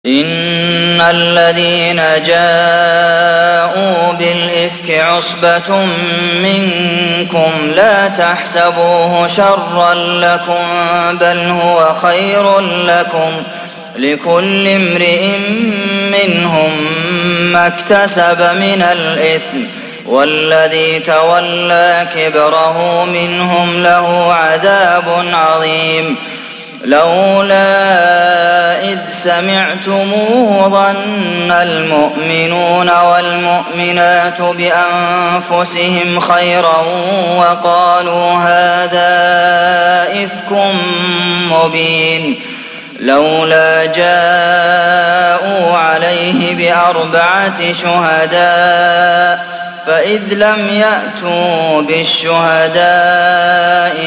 إن الذين جاءوا بالإفك عصبة منكم لا تحسبوه شرا لكم بل هو خير لكم لكل امرئ منهم ما اكتسب من الإثم والذي تولى كبره منهم له عذاب عظيم لولا إذ سمعتموه ظن المؤمنون والمؤمنات بأنفسهم خيرا وقالوا هذا إفك مبين لولا جاءوا عليه بأربعة شهداء فإذ لم يأتوا بالشهداء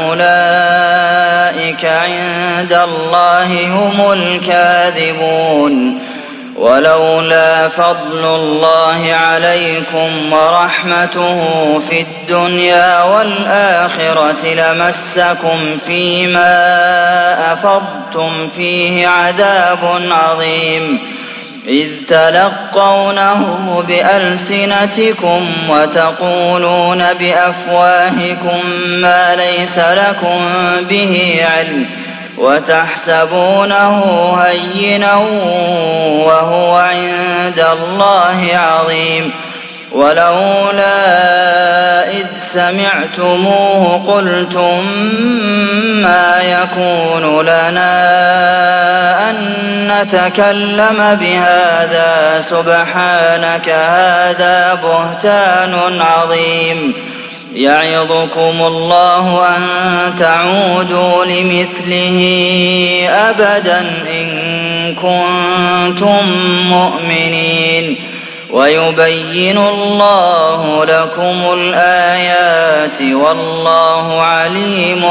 فأولئك عند الله هم الكاذبون ولولا فضل الله عليكم ورحمته في الدنيا والآخرة لمسكم فيما أفضتم فيه عذاب عظيم إذ تلقونه بألسنتكم وتقولون بأفواهكم ما ليس لكم به علم وتحسبونه هينا وهو عند الله عظيم ولولا إذ سمعتموه قلتم ما يكون لنا أن نتكلم بهذا سبحانك هذا بهتان عظيم يعظكم الله أن تعودوا لمثله أبدا إن كنتم مؤمنين ويبين الله لكم الآيات والله عليم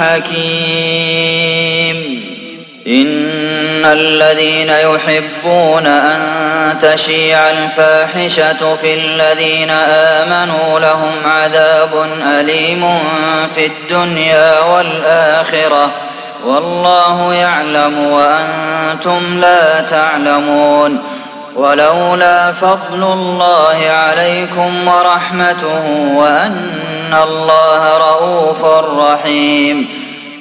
حكيم إن الذين يحبون أن تشيع الفاحشة في الذين آمنوا لهم عذاب أليم في الدنيا والآخرة والله يعلم وأنتم لا تعلمون ولولا فضل الله عليكم ورحمته وأن الله رءوف رحيم